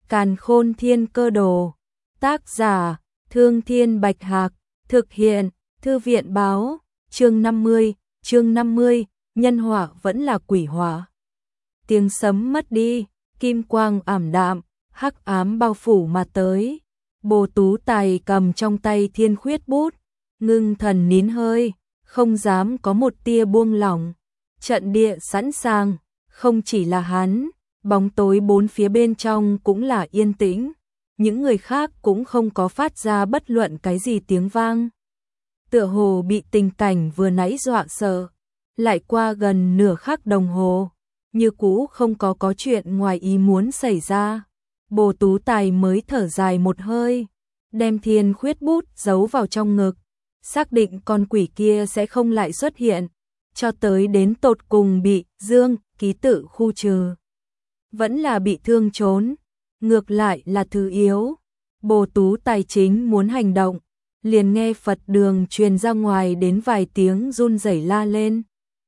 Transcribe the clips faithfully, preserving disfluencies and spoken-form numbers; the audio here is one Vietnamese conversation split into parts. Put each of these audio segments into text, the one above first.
Càn Khôn Thiên Cơ Đồ. Tác giả: Thương Thiên Bạch Hạc. Thực hiện: Thư viện báo. Chương năm mươi. Chương năm mươi. Nhân họa vẫn là quỷ họa. Tiếng sấm mất đi, kim quang ảm đạm, hắc ám bao phủ mà tới. Bồ Tú Tài cầm trong tay thiên khuyết bút, ngưng thần nín hơi, không dám có một tia buông lỏng. Trận địa sẵn sàng, không chỉ là hắn, bóng tối bốn phía bên trong cũng là yên tĩnh. Những người khác cũng không có phát ra bất luận cái gì tiếng vang. Tựa hồ bị tình cảnh vừa nãy dọa sợ. Lại qua gần nửa khắc đồng hồ, như cũ không có có chuyện ngoài ý muốn xảy ra. Bồ Tú Tài mới thở dài một hơi, đem thiên khuyết bút giấu vào trong ngực, xác định con quỷ kia sẽ không lại xuất hiện, cho tới đến tột cùng bị Dương ký tự khu trừ. Vẫn là bị thương trốn, ngược lại là thứ yếu. Bồ Tú Tài chính muốn hành động, liền nghe Phật đường truyền ra ngoài đến vài tiếng run rẩy la lên.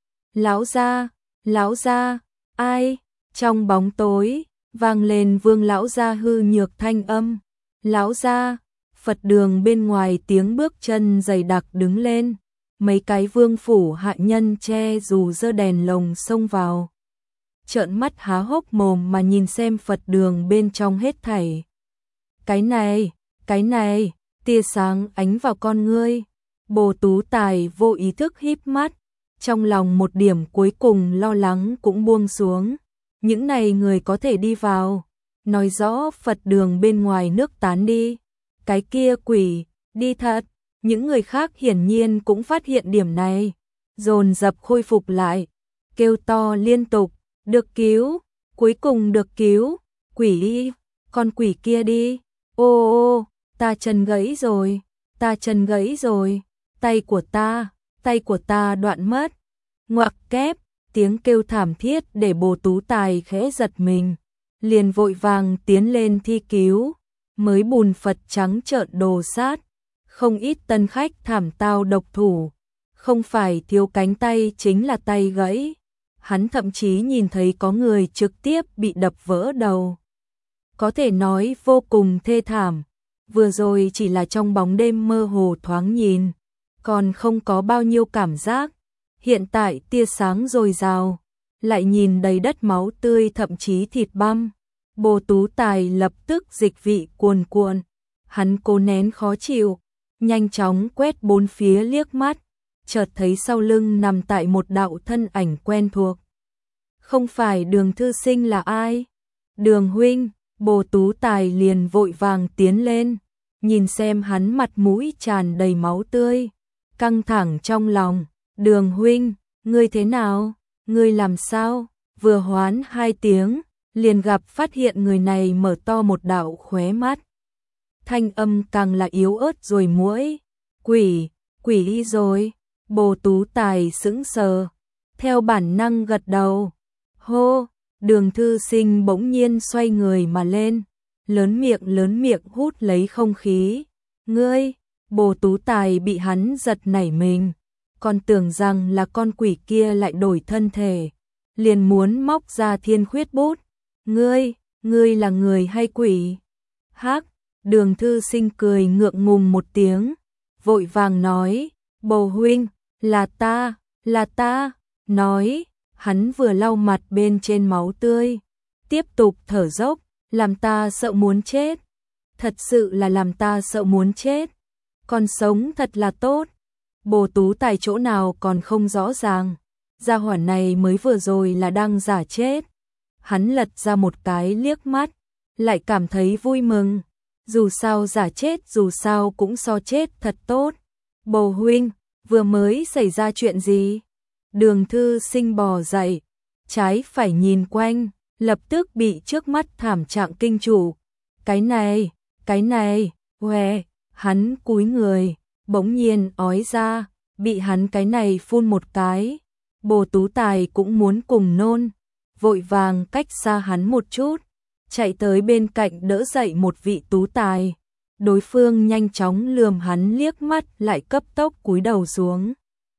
Lão gia, lão gia, ai? Trong bóng tối, vang lên Vương lão gia hư nhược thanh âm. Lão gia, Phật đường bên ngoài tiếng bước chân dày đặc đứng lên. Mấy cái vương phủ hạ nhân che dù giơ đèn lồng xông vào. Trợn mắt há hốc mồm mà nhìn xem Phật đường bên trong hết thảy. Cái này, cái này, tia sáng ánh vào con ngươi. Bồ Tú Tài vô ý thức híp mắt. Trong lòng một điểm cuối cùng lo lắng cũng buông xuống. Những này người có thể đi vào, nói rõ Phật đường bên ngoài nước tán đi. Cái kia quỷ, đi thật. Những người khác hiển nhiên cũng phát hiện điểm này, dồn dập khôi phục lại, kêu to liên tục, được cứu, cuối cùng được cứu, quỷ đi, con quỷ kia đi, ô ô, ta chân gãy rồi, ta chân gãy rồi, tay của ta, tay của ta đoạn mất, ngoặc kép, tiếng kêu thảm thiết để Bồ Tú Tài khẽ giật mình, liền vội vàng tiến lên thi cứu, mới bùn Phật trắng trợn đồ sát. Không ít tân khách thảm tao độc thủ, không phải thiếu cánh tay chính là tay gãy. Hắn thậm chí nhìn thấy có người trực tiếp bị đập vỡ đầu. Có thể nói vô cùng thê thảm, vừa rồi chỉ là trong bóng đêm mơ hồ thoáng nhìn, còn không có bao nhiêu cảm giác. Hiện tại tia sáng dồi dào, lại nhìn đầy đất máu tươi thậm chí thịt băm. Bồ Tú Tài lập tức dịch vị cuồn cuộn, hắn cố nén khó chịu. Nhanh chóng quét bốn phía liếc mắt, chợt thấy sau lưng nằm tại một đạo thân ảnh quen thuộc. Không phải Đường thư sinh là ai? Đường huynh. Bồ Tú Tài liền vội vàng tiến lên, nhìn xem hắn mặt mũi tràn đầy máu tươi, căng thẳng trong lòng. Đường huynh, ngươi thế nào? Ngươi làm sao? Vừa hoán hai tiếng, liền gặp phát hiện người này mở to một đạo khóe mắt. Thanh âm càng là yếu ớt rồi muỗi. Quỷ, quỷ đi rồi. Bồ Tú Tài sững sờ, theo bản năng gật đầu. Hô, Đường thư sinh bỗng nhiên xoay người mà lên, lớn miệng lớn miệng hút lấy không khí. Ngươi, Bồ Tú Tài bị hắn giật nảy mình, còn tưởng rằng là con quỷ kia lại đổi thân thể, liền muốn móc ra thiên khuyết bút. Ngươi, ngươi là người hay quỷ? Hắc. Đường thư sinh cười ngượng ngùng một tiếng, vội vàng nói, Bồ huynh, là ta, là ta. Nói, hắn vừa lau mặt bên trên máu tươi, tiếp tục thở dốc, làm ta sợ muốn chết. Thật sự là làm ta sợ muốn chết. Còn sống thật là tốt. Bồ Tú Tài chỗ nào còn không rõ ràng, gia hỏa này mới vừa rồi là đang giả chết. Hắn lật ra một cái liếc mắt, lại cảm thấy vui mừng. Dù sao giả chết dù sao cũng so chết thật tốt. Bồ huynh, vừa mới xảy ra chuyện gì? Đường thư sinh bò dậy, trái phải nhìn quanh, lập tức bị trước mắt thảm trạng kinh trụ. Cái này, cái này, hoe, hắn cúi người, bỗng nhiên ói ra, bị hắn cái này phun một cái. Bồ Tú Tài cũng muốn cùng nôn, vội vàng cách xa hắn một chút, chạy tới bên cạnh đỡ dậy một vị tú tài. Đối phương nhanh chóng lườm hắn liếc mắt lại cấp tốc cúi đầu xuống.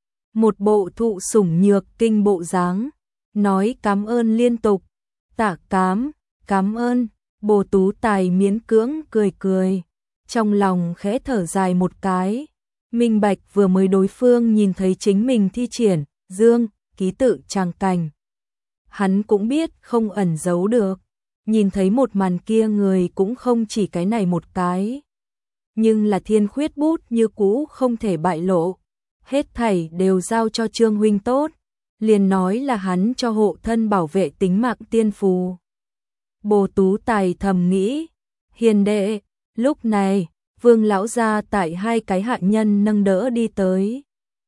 Một bộ thụ sủng nhược kinh bộ dáng, nói cảm ơn liên tục. Tạ cám, cảm ơn. Bồ Tú Tài miễn cưỡng cười cười, trong lòng khẽ thở dài một cái, minh bạch vừa mới đối phương nhìn thấy chính mình thi triển dương ký tự tràng cảnh. Hắn cũng biết không ẩn giấu được, nhìn thấy một màn kia người cũng không chỉ cái này một cái. Nhưng là Thiên Khuyết bút như cũ không thể bại lộ, hết thảy đều giao cho Trương huynh tốt, liền nói là hắn cho hộ thân bảo vệ tính mạng tiên phù. Bồ Tú Tài thầm nghĩ, hiền đệ, lúc này, Vương lão gia tại hai cái hạ nhân nâng đỡ đi tới.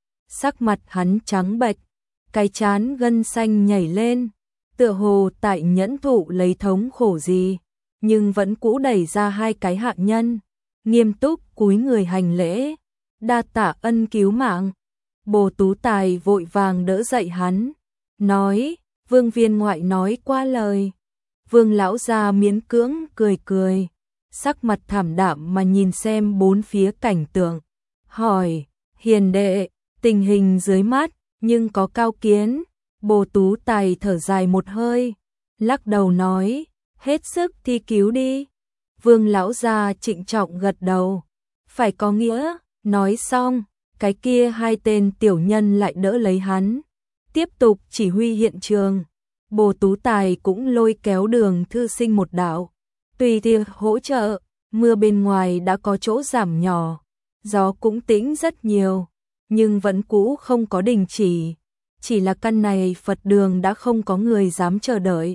Sắc mặt hắn trắng bệch, cái trán gân xanh nhảy lên, tựa hồ tại nhẫn thụ lấy thống khổ gì, nhưng vẫn cũ đẩy ra hai cái hạ nhân, nghiêm túc cúi người hành lễ, đa tạ ân cứu mạng. Bồ Tú Tài vội vàng đỡ dậy hắn, nói, Vương viên ngoại nói qua lời. Vương lão gia miễn cưỡng cười cười, sắc mặt thảm đạm mà nhìn xem bốn phía cảnh tượng, hỏi, hiền đệ, tình hình dưới mắt, nhưng có cao kiến. Bồ Tú Tài thở dài một hơi, lắc đầu nói, hết sức thi cứu đi. Vương lão gia trịnh trọng gật đầu, phải có nghĩa. Nói xong, cái kia hai tên tiểu nhân lại đỡ lấy hắn, tiếp tục chỉ huy hiện trường. Bồ Tú Tài cũng lôi kéo Đường thư sinh một đạo, tùy tiệc hỗ trợ. Mưa bên ngoài đã có chỗ giảm nhỏ, gió cũng tĩnh rất nhiều, nhưng vẫn cũ không có đình chỉ. Chỉ là căn này Phật đường đã không có người dám chờ đợi,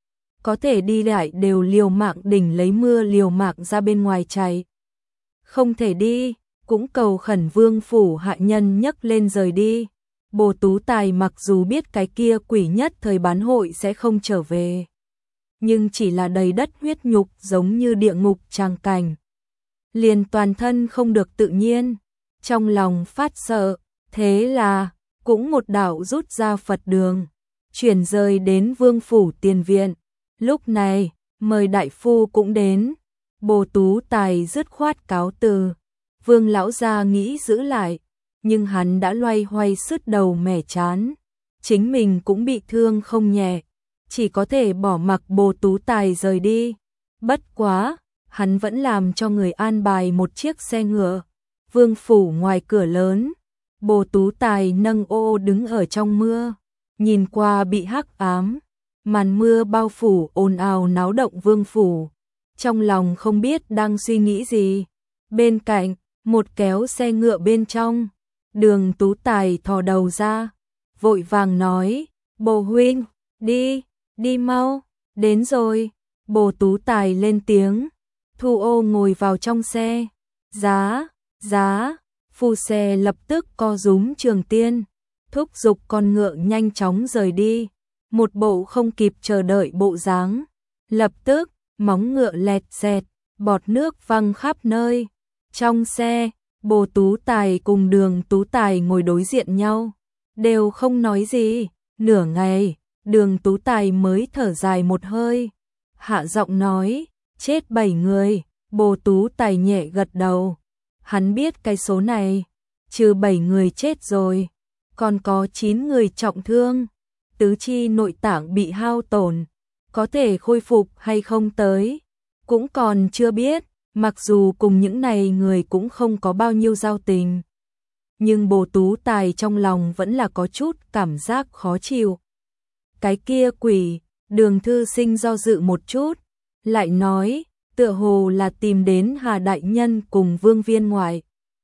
có thể đi lại đều liều mạng đỉnh lấy mưa liều mạng ra bên ngoài chạy. Không thể đi, cũng cầu khẩn vương phủ hạ nhân nhấc lên rời đi. Bồ Tú Tài mặc dù biết cái kia quỷ nhất thời bán hội sẽ không trở về, nhưng chỉ là đầy đất huyết nhục giống như địa ngục tràng cảnh, liền toàn thân không được tự nhiên, trong lòng phát sợ, thế là cũng một đạo rút ra Phật đường, chuyển rời đến vương phủ tiền viện. Lúc này, mời đại phu cũng đến, Bồ Tú Tài dứt khoát cáo từ. Vương lão gia nghĩ giữ lại, nhưng hắn đã loay hoay sứt đầu mẻ chán, chính mình cũng bị thương không nhẹ, chỉ có thể bỏ mặc Bồ Tú Tài rời đi. Bất quá, hắn vẫn làm cho người an bài một chiếc xe ngựa. Vương phủ ngoài cửa lớn, Bồ Tú Tài nâng ô đứng ở trong mưa, nhìn qua bị hắc ám, màn mưa bao phủ ồn ào náo động vương phủ, trong lòng không biết đang suy nghĩ gì. Bên cạnh, một kéo xe ngựa bên trong, Đường Tú Tài thò đầu ra, vội vàng nói, Bồ huynh, đi, đi mau, đến rồi. Bồ Tú Tài lên tiếng, Thu Ô ngồi vào trong xe, giá, giá, phu xe lập tức co rúm trường tiên, thúc giục con ngựa nhanh chóng rời đi, một bộ không kịp chờ đợi bộ dáng. Lập tức, móng ngựa lẹt xẹt, bọt nước văng khắp nơi. Trong xe, Bồ Tú Tài cùng Đường Tú Tài ngồi đối diện nhau, đều không nói gì. Nửa ngày, Đường Tú Tài mới thở dài một hơi, hạ giọng nói, chết bảy người. Bồ Tú Tài nhẹ gật đầu, hắn biết cái số này, trừ bảy người chết rồi, còn có chín người trọng thương, tứ chi nội tạng bị hao tổn, có thể khôi phục hay không tới, cũng còn chưa biết. Mặc dù cùng những này người cũng không có bao nhiêu giao tình, nhưng Bồ Tú Tài trong lòng vẫn là có chút cảm giác khó chịu. Cái kia quỷ, Đường thư sinh do dự một chút, lại nói, tựa hồ là tìm đến Hà đại nhân cùng Vương viên ngoại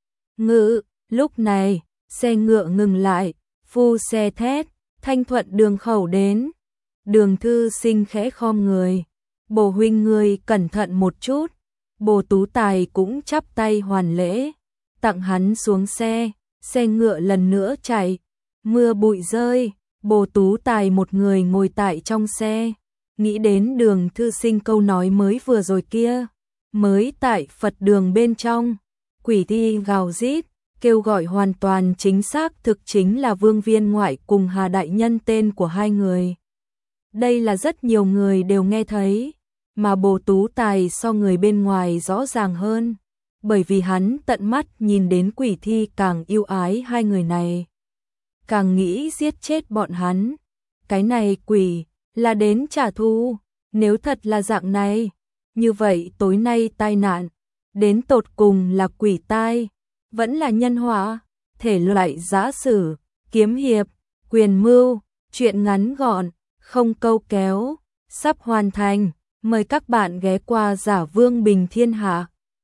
ngự. Lúc này, xe ngựa ngừng lại, phu xe thét, Thanh Thuận đường khẩu đến. Đường thư sinh khẽ khom người, Bồ huynh người cẩn thận một chút. Bồ Tú Tài cũng chắp tay hoàn lễ, tặng hắn xuống xe, xe ngựa lần nữa chạy, mưa bụi rơi, Bồ Tú Tài một người ngồi tại trong xe, nghĩ đến Đường thư sinh câu nói mới vừa rồi kia, mới tại Phật đường bên trong, quỷ thi gào rít, kêu gọi hoàn toàn chính xác thực chính là Vương viên ngoại cùng Hà đại nhân tên của hai người. Đây là rất nhiều người đều nghe thấy, mà Bồ Tú Tài so người bên ngoài rõ ràng hơn, bởi vì hắn tận mắt nhìn đến quỷ thi càng yêu ái hai người này, càng nghĩ giết chết bọn hắn. Cái này quỷ là đến trả thù, nếu thật là dạng này, Như vậy tối nay tai nạn, đến tột cùng là quỷ tai, vẫn là nhân họa, thể loại giã sử, kiếm hiệp, quyền mưu, truyện ngắn gọn, không câu kéo, sắp hoàn thành. Mời các bạn ghé qua Giả Vương Bình Thiên Hạ.